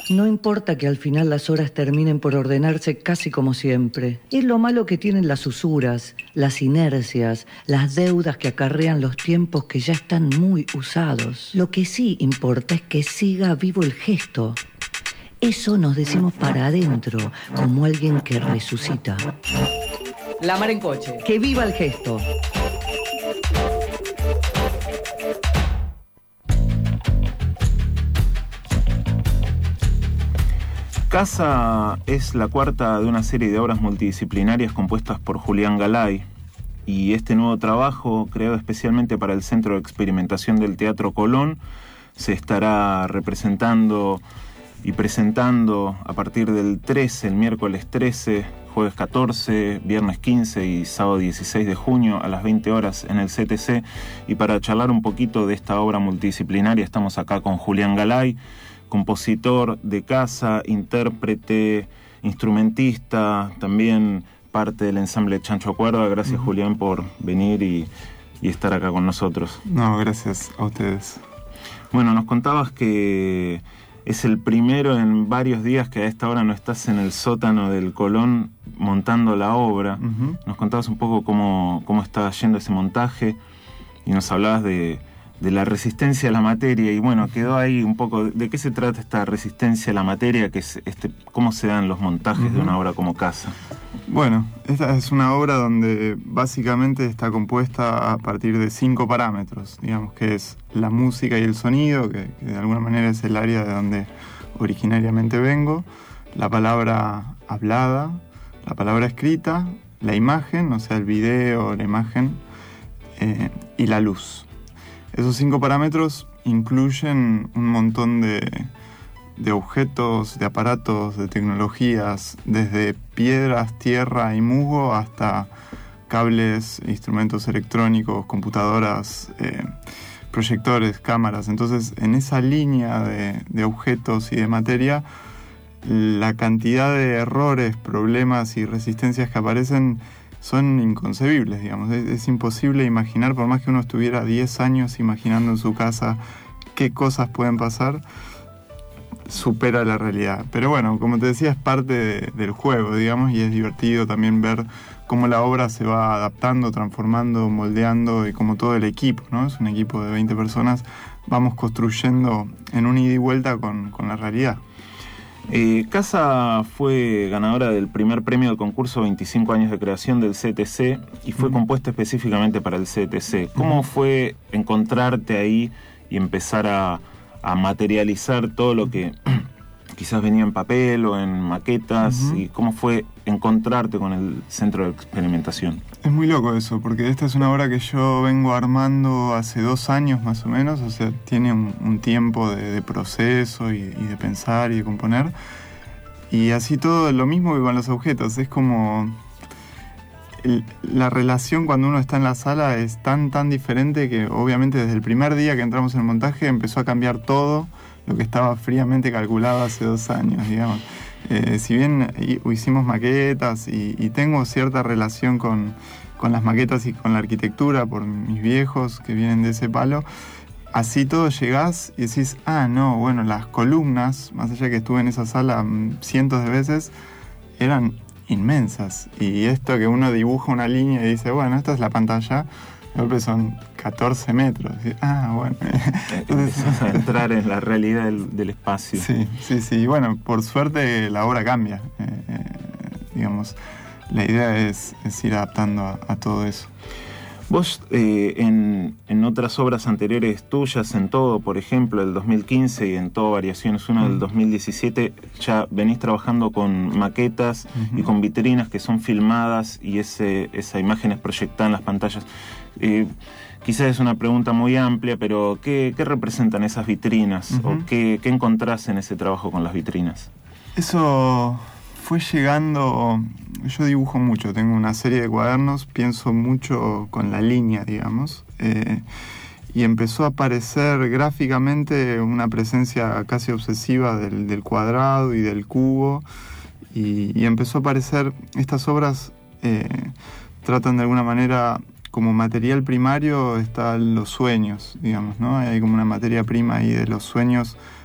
No importa que al final las horas terminen por ordenarse casi como siempre. Es lo malo que tienen las usuras, las inercias, las deudas que acarrean los tiempos que ya están muy usados. Lo que sí importa es que siga vivo el gesto. Eso nos decimos para adentro, como alguien que resucita. La mar en coche. ¡Que viva el gesto! Casa es la cuarta de una serie de obras multidisciplinarias compuestas por Julián Galay, y este nuevo trabajo, creado especialmente para el Centro de Experimentación del Teatro Colón, se estará representando y presentando a partir del 13, el miércoles 13, jueves 14, viernes 15 y sábado 16 de junio a las 20 horas en el CTC. Y para charlar un poquito de esta obra multidisciplinaria estamos acá con Julián Galay, compositor de Casa, intérprete, instrumentista, también parte del ensamble Chancho Cuerda. Gracias, Julián, por venir y estar acá con nosotros. No, gracias a ustedes. Bueno, nos contabas que es el primero en varios días que a esta hora no estás en el sótano del Colón montando la obra. Nos contabas un poco cómo estaba yendo ese montaje y nos hablabas de la resistencia a la materia, y bueno, quedó ahí un poco de qué se trata esta resistencia a la materia, que es cómo se dan los montajes de una obra como Casa. Bueno, esta es una obra donde básicamente está compuesta a partir de 5 parámetros, digamos, que es la música y el sonido, que de alguna manera es el área de donde originariamente vengo, la palabra hablada, la palabra escrita, la imagen, o sea, el video, la imagen, y la luz. Esos 5 parámetros incluyen un montón de objetos, de aparatos, de tecnologías, desde piedras, tierra y musgo hasta cables, instrumentos electrónicos, computadoras, proyectores, cámaras. Entonces, en esa línea de objetos y de materia, la cantidad de errores, problemas y resistencias que aparecen son inconcebibles, digamos. Es imposible imaginar, por más que uno estuviera 10 años imaginando en su casa qué cosas pueden pasar, supera la realidad. Pero bueno, como te decía, es parte del juego, digamos, y es divertido también ver cómo la obra se va adaptando, transformando, moldeando, y como todo el equipo, ¿no? Es un equipo de 20 personas, vamos construyendo en un ida y vuelta con la realidad. Casa fue ganadora del primer premio del concurso 25 años de creación del CTC y fue compuesta específicamente para el CTC. ¿Cómo fue encontrarte ahí y empezar a materializar todo lo que quizás venía en papel o en maquetas? ¿Y cómo fue encontrarte con el Centro de Experimentación? Es muy loco eso, porque esta es una obra que yo vengo armando hace 2 años más o menos, o sea, tiene un tiempo de proceso y de pensar y de componer. Y así todo lo mismo que con los objetos, es como la relación cuando uno está en la sala es tan diferente que obviamente desde el primer día que entramos en el montaje empezó a cambiar todo lo que estaba fríamente calculado hace 2 años, digamos. Si bien hicimos maquetas y tengo cierta relación con las maquetas y con la arquitectura por mis viejos que vienen de ese palo, así todo llegás y decís, no, bueno, las columnas, más allá que estuve en esa sala cientos de veces, eran inmensas. Y esto que uno dibuja una línea y dice, bueno, esta es la pantalla, de golpe son 14 metros. Y, bueno. Empezás a entrar en la realidad del espacio. Sí. Y bueno, por suerte la obra cambia. Digamos, la idea es ir adaptando a todo eso. Vos en otras obras anteriores tuyas, en Todo, por ejemplo, el 2015, y en Todo Variaciones 1 del 2017, ya venís trabajando con maquetas y con vitrinas que son filmadas y esa imagen es proyectada en las pantallas. Quizás es una pregunta muy amplia, pero ¿qué representan esas vitrinas? ¿O qué encontrás en ese trabajo con las vitrinas? Eso fue llegando. Yo dibujo mucho, tengo una serie de cuadernos, pienso mucho con la línea, digamos, y empezó a aparecer gráficamente una presencia casi obsesiva del cuadrado y del cubo, y empezó a aparecer, estas obras tratan de alguna manera, como material primario están los sueños, digamos, ¿no? Hay como una materia prima ahí de los sueños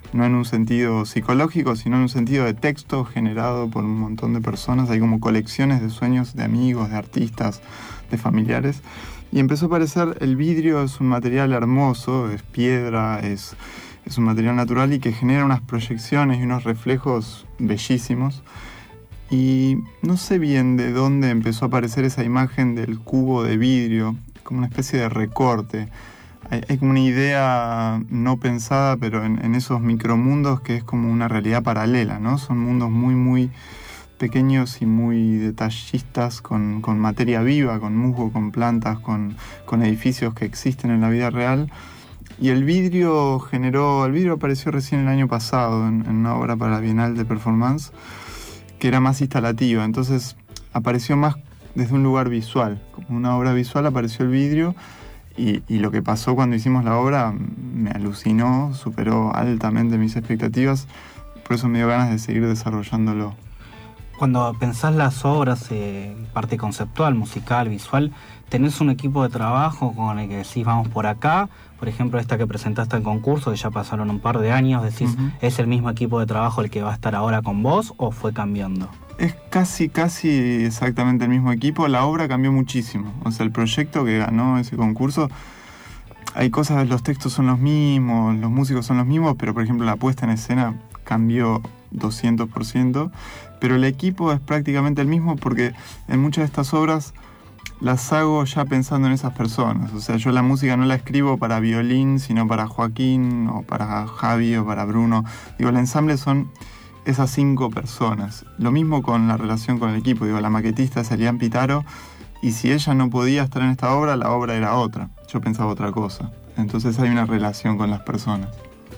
no en un sentido psicológico, sino en un sentido de texto generado por un montón de personas. Hay como colecciones de sueños de amigos, de artistas, de familiares. Y empezó a aparecer, el vidrio es un material hermoso, es piedra, es un material natural y que genera unas proyecciones y unos reflejos bellísimos. Y no sé bien de dónde empezó a aparecer esa imagen del cubo de vidrio, como una especie de recorte. Hay como una idea no pensada, pero en esos micromundos, que es como una realidad paralela, ¿no? Son mundos muy, muy pequeños y muy detallistas, con materia viva, con musgo, con plantas, con edificios que existen en la vida real. Y el vidrio apareció recién el año pasado en una obra para la Bienal de Performance, que era más instalativa. Entonces apareció más desde un lugar visual. Como una obra visual apareció el vidrio. Y lo que pasó cuando hicimos la obra me alucinó, superó altamente mis expectativas, por eso me dio ganas de seguir desarrollándolo. Cuando pensás las obras, parte conceptual, musical, visual, ¿tenés un equipo de trabajo con el que decís vamos por acá? Por ejemplo, esta que presentaste en concurso, que ya pasaron un par de años, decís, ¿es el mismo equipo de trabajo el que va a estar ahora con vos o fue cambiando? Es casi exactamente el mismo equipo. La obra cambió muchísimo. O sea, el proyecto que ganó ese concurso, hay cosas, los textos son los mismos, los músicos son los mismos, pero por ejemplo la puesta en escena cambió 200%, pero el equipo es prácticamente el mismo porque en muchas de estas obras las hago ya pensando en esas personas. O sea, yo la música no la escribo para violín, sino para Joaquín, o para Javi, o para Bruno. Digo, el ensamble son esas 5 personas. Lo mismo con la relación con el equipo. Digo, la maquetista es Elian Pitaro, y si ella no podía estar en esta obra, la obra era otra. Yo pensaba otra cosa. Entonces hay una relación con las personas.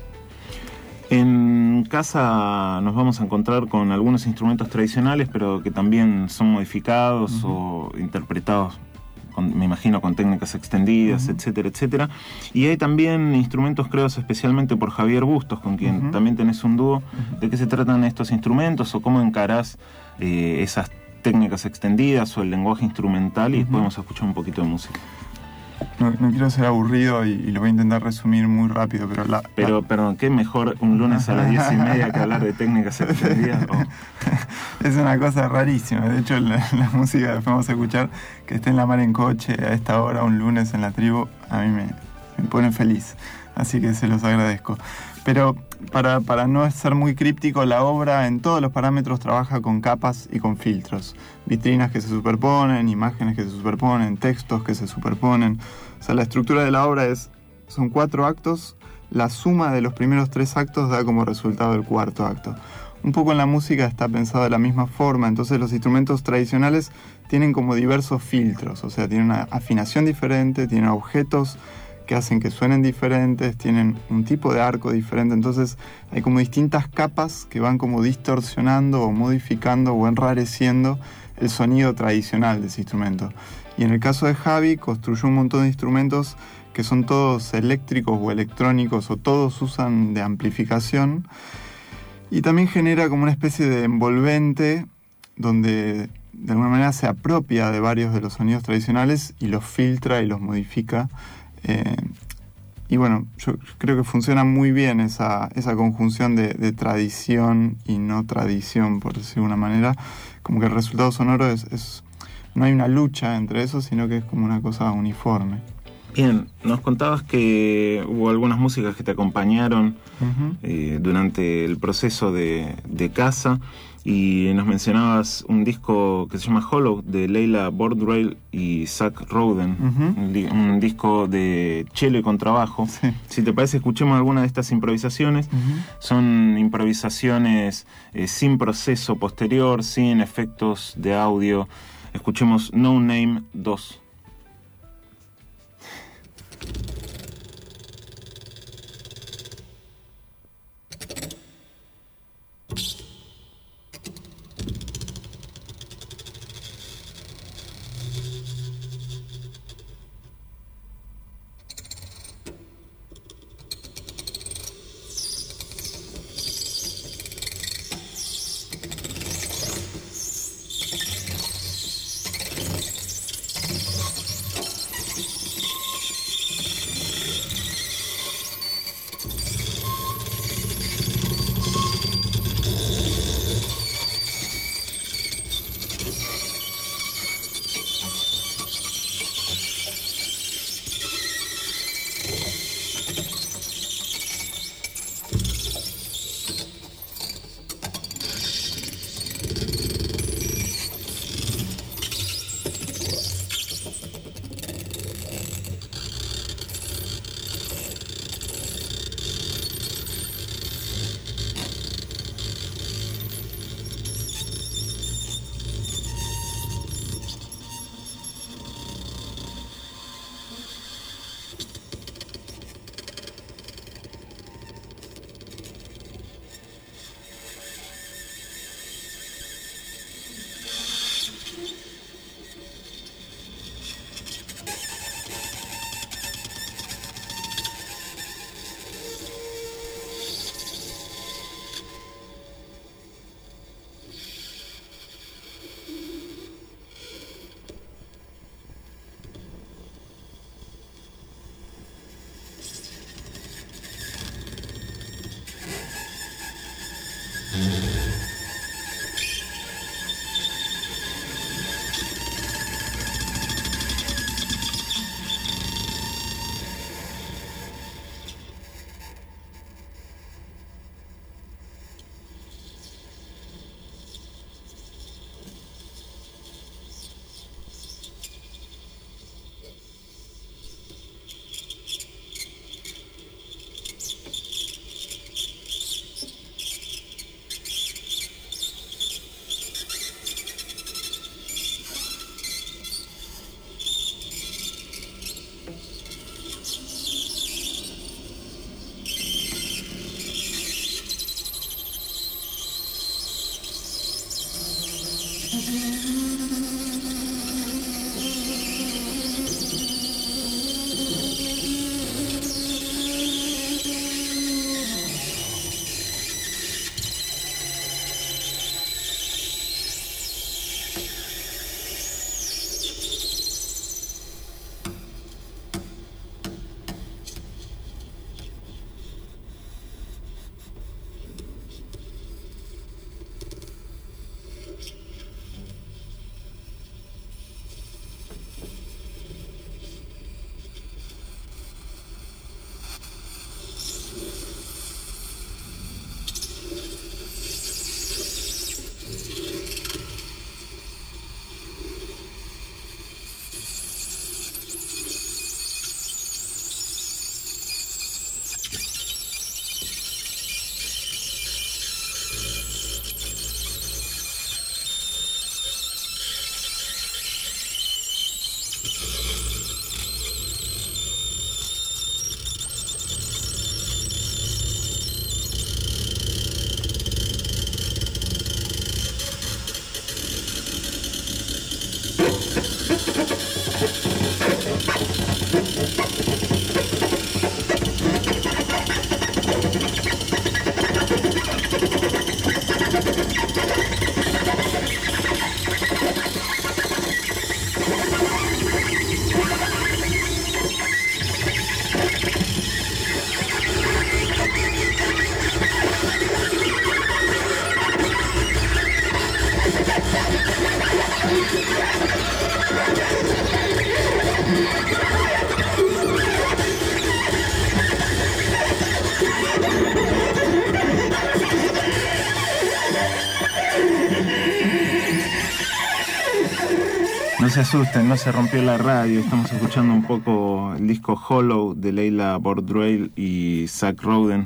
En casa nos vamos a encontrar con algunos instrumentos tradicionales, pero que también son modificados o interpretados, me imagino, con técnicas extendidas, etcétera, etcétera. Y hay también instrumentos creados especialmente por Javier Bustos, con quien también tenés un dúo. ¿De qué se tratan estos instrumentos o cómo encarás esas técnicas extendidas o el lenguaje instrumental? Y después vamos a escuchar un poquito de música. No quiero ser aburrido y lo voy a intentar resumir muy rápido, pero... Perdón, ¿qué mejor un lunes a las 10:30 que hablar de técnicas extendidas? Es una cosa rarísima. De hecho, la música que vamos a escuchar, que esté en La Mar en Coche a esta hora, un lunes en la tribu, a mí me pone feliz. Así que se los agradezco. Pero para no ser muy críptico, la obra en todos los parámetros trabaja con capas y con filtros. Vitrinas que se superponen, imágenes que se superponen, textos que se superponen. O sea, la estructura de la obra son 4 actos. La suma de los primeros 3 actos da como resultado el 4.º acto. Un poco en la música está pensado de la misma forma. Entonces los instrumentos tradicionales tienen como diversos filtros. O sea, tienen una afinación diferente, tienen objetos que hacen que suenen diferentes, tienen un tipo de arco diferente. Entonces hay como distintas capas que van como distorsionando o modificando o enrareciendo el sonido tradicional de ese instrumento. Y en el caso de Javi, construyó un montón de instrumentos que son todos eléctricos o electrónicos, o todos usan de amplificación, y también genera como una especie de envolvente donde de alguna manera se apropia de varios de los sonidos tradicionales y los filtra y los modifica. Y bueno, yo creo que funciona muy bien esa conjunción de tradición y no tradición, por decirlo de una manera. Como que el resultado sonoro no hay una lucha entre eso, sino que es como una cosa uniforme. Bien, nos contabas que hubo algunas músicas que te acompañaron durante el proceso de casa, y nos mencionabas un disco que se llama Hollow, de Leila Bordrail y Zach Roden, un disco de cello y contrabajo. Sí. Si te parece, escuchemos alguna de estas improvisaciones. Son improvisaciones sin proceso posterior, sin efectos de audio. Escuchemos No Name 2. No se asusten, no se rompió la radio. Estamos escuchando un poco el disco Hollow de Leila Bordreil y Zach Rowden,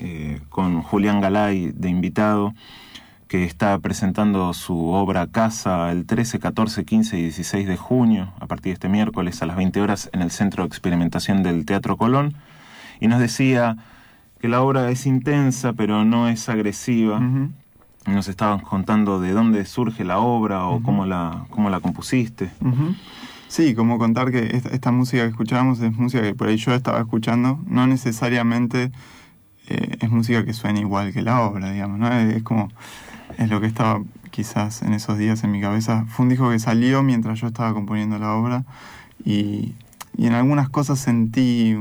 con Julián Galay de invitado, que está presentando su obra Casa el 13, 14, 15 y 16 de junio, a partir de este miércoles a las 20 horas en el Centro de Experimentación del Teatro Colón. Y nos decía que la obra es intensa, pero no es agresiva. Uh-huh. Nos estaban contando de dónde surge la obra o cómo la compusiste. Uh-huh. Sí, como contar que esta música que escuchábamos es música que por ahí yo estaba escuchando, no necesariamente es música que suena igual que la obra, digamos, ¿no? Es lo que estaba quizás en esos días en mi cabeza. Fue un disco que salió mientras yo estaba componiendo la obra y en algunas cosas sentí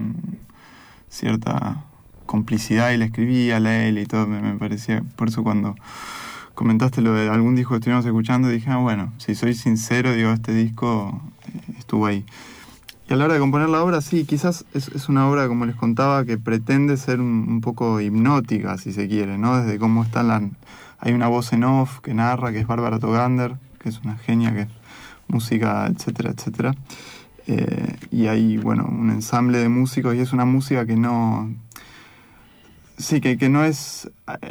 cierta complicidad y le escribí a él y todo, me parecía. Por eso cuando comentaste lo de algún disco que estuvimos escuchando, dije, bueno, si soy sincero, digo, este disco estuvo ahí. Y a la hora de componer la obra, sí, quizás es una obra, como les contaba, que pretende ser un poco hipnótica, si se quiere, ¿no? Desde cómo hay una voz en off que narra, que es Bárbara Togander, que es una genia, que es música, etcétera, etcétera. Y hay, bueno, un ensamble de músicos, y es una música que no... Sí, que no es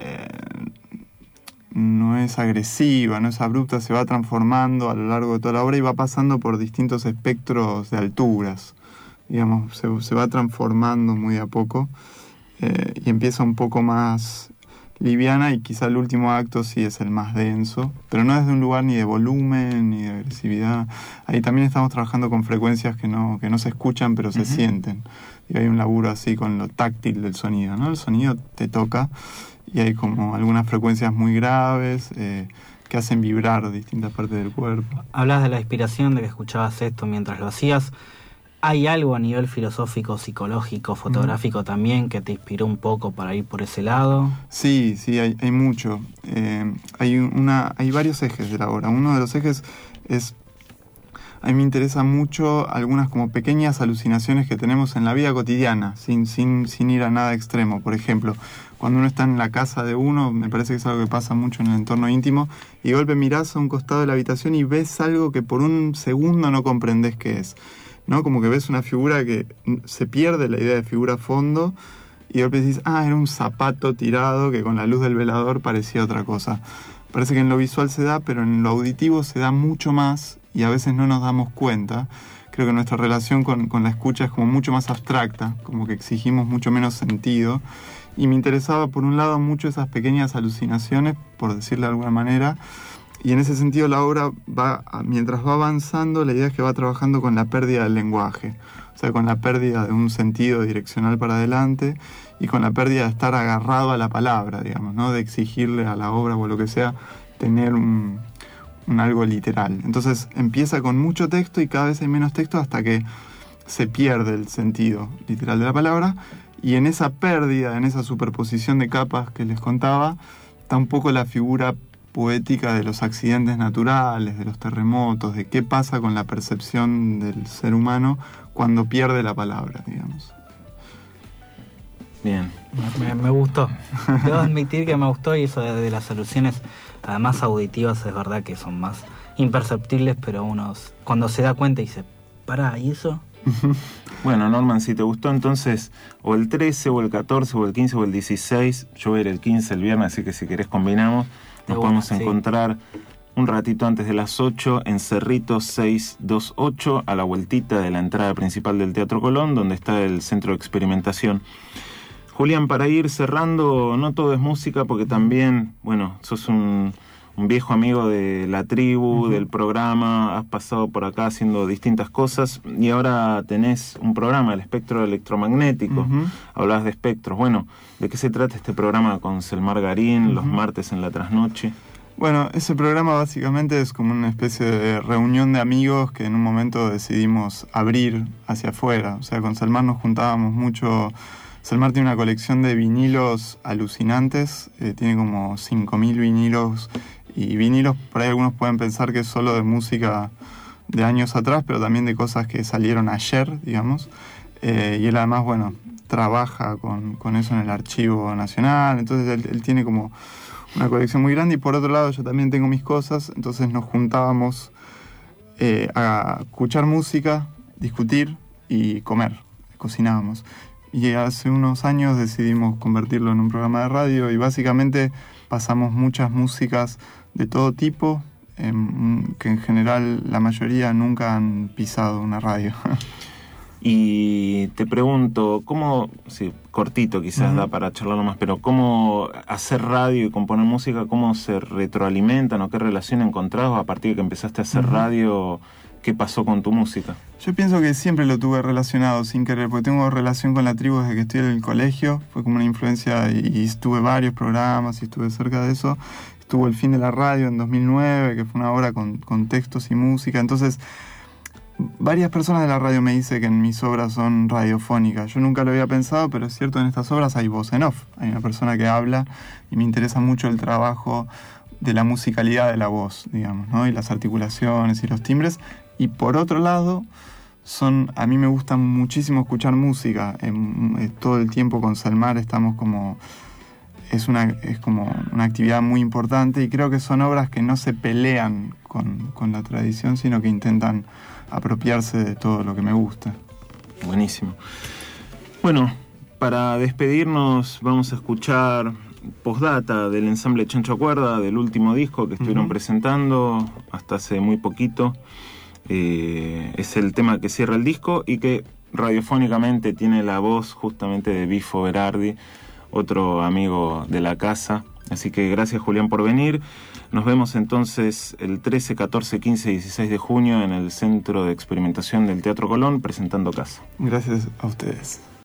agresiva, no es abrupta, se va transformando a lo largo de toda la obra y va pasando por distintos espectros de alturas. Digamos, se va transformando muy a poco y empieza un poco más liviana y quizá el último acto sí es el más denso, pero no desde un lugar ni de volumen ni de agresividad. Ahí también estamos trabajando con frecuencias que no se escuchan pero se sienten. Y hay un laburo así con lo táctil del sonido, ¿no? El sonido te toca y hay como algunas frecuencias muy graves que hacen vibrar distintas partes del cuerpo. Hablas de la inspiración, de que escuchabas esto mientras lo hacías. ¿Hay algo a nivel filosófico, psicológico, fotográfico también que te inspiró un poco para ir por ese lado? Sí, hay mucho. Hay varios ejes de la obra. Uno de los ejes es... A mí me interesa mucho algunas como pequeñas alucinaciones que tenemos en la vida cotidiana, sin ir a nada extremo. Por ejemplo, cuando uno está en la casa de uno, me parece que es algo que pasa mucho en el entorno íntimo, y de golpe mirás a un costado de la habitación y ves algo que por un segundo no comprendés qué es, ¿no? Como que ves una figura que se pierde la idea de figura a fondo, y de golpe decís, era un zapato tirado que con la luz del velador parecía otra cosa. Parece que en lo visual se da, pero en lo auditivo se da mucho más, y a veces no nos damos cuenta. Creo que nuestra relación con la escucha es como mucho más abstracta, como que exigimos mucho menos sentido. Y me interesaba, por un lado, mucho esas pequeñas alucinaciones, por decirlo de alguna manera. Y en ese sentido la obra mientras va avanzando, la idea es que va trabajando con la pérdida del lenguaje. O sea, con la pérdida de un sentido direccional para adelante y con la pérdida de estar agarrado a la palabra, digamos, ¿no? De exigirle a la obra o lo que sea tener un algo literal. Entonces empieza con mucho texto y cada vez hay menos texto hasta que se pierde el sentido literal de la palabra, y en esa pérdida, en esa superposición de capas que les contaba, está un poco la figura poética de los accidentes naturales, de los terremotos, de qué pasa con la percepción del ser humano cuando pierde la palabra, digamos. Bien. Me gustó. Debo admitir que me gustó, y eso de las alusiones, además auditivas, es verdad que son más imperceptibles, pero uno cuando se da cuenta dice, pará, ¿y eso? Bueno, Norman, si te gustó entonces o el 13 o el 14 o el 15 o el 16, yo voy a ir el 15 el viernes, así que si querés combinamos, nos podemos encontrar un ratito antes de las 8 en Cerrito 628, a la vueltita de la entrada principal del Teatro Colón, donde está el Centro de Experimentación. Julián, para ir cerrando, no todo es música, porque también, bueno, sos un viejo amigo de la tribu, del programa, has pasado por acá haciendo distintas cosas, y ahora tenés un programa, El Espectro Electromagnético. Hablabas de espectros. Bueno, ¿de qué se trata este programa con Selmar Garín, los martes en la trasnoche? Bueno, ese programa básicamente es como una especie de reunión de amigos que en un momento decidimos abrir hacia afuera. O sea, con Selmar nos juntábamos mucho. Selmar tiene una colección de vinilos alucinantes, tiene como 5.000 vinilos, y vinilos, por ahí algunos pueden pensar que es solo de música de años atrás, pero también de cosas que salieron ayer, digamos. Y él además, bueno, trabaja con eso en el Archivo Nacional, entonces él tiene como una colección muy grande, y por otro lado yo también tengo mis cosas, entonces nos juntábamos a escuchar música, discutir y comer, cocinábamos. Y hace unos años decidimos convertirlo en un programa de radio, y básicamente pasamos muchas músicas de todo tipo, que en general la mayoría nunca han pisado una radio. Y te pregunto, ¿cómo, sí, cortito quizás da para charlarlo más, pero cómo hacer radio y componer música, cómo se retroalimentan o qué relación encontrás a partir de que empezaste a hacer radio? ¿Qué pasó con tu música? Yo pienso que siempre lo tuve relacionado sin querer, porque tengo relación con la tribu desde que estoy en el colegio. Fue como una influencia, y estuve varios programas y estuve cerca de eso. Estuvo El Fin de la Radio en 2009, que fue una obra con textos y música. Entonces, varias personas de la radio me dicen que mis obras son radiofónicas. Yo nunca lo había pensado, pero es cierto, en estas obras hay voz en off. Hay una persona que habla, y me interesa mucho el trabajo de la musicalidad de la voz, digamos, ¿no? Y las articulaciones y los timbres. Y por otro lado, a mí me gusta muchísimo escuchar música. Todo el tiempo con Selmar estamos como... Es como una actividad muy importante, y creo que son obras que no se pelean con la tradición, sino que intentan apropiarse de todo lo que me gusta. Buenísimo. Bueno, para despedirnos vamos a escuchar Postdata del ensamble Chancho Cuerda, del último disco que estuvieron presentando hasta hace muy poquito. Es el tema que cierra el disco y que radiofónicamente tiene la voz justamente de Bifo Berardi, otro amigo de la casa. Así que gracias, Julián, por venir. Nos vemos entonces el 13, 14, 15 y 16 de junio en el Centro de Experimentación del Teatro Colón presentando Casa. Gracias a ustedes.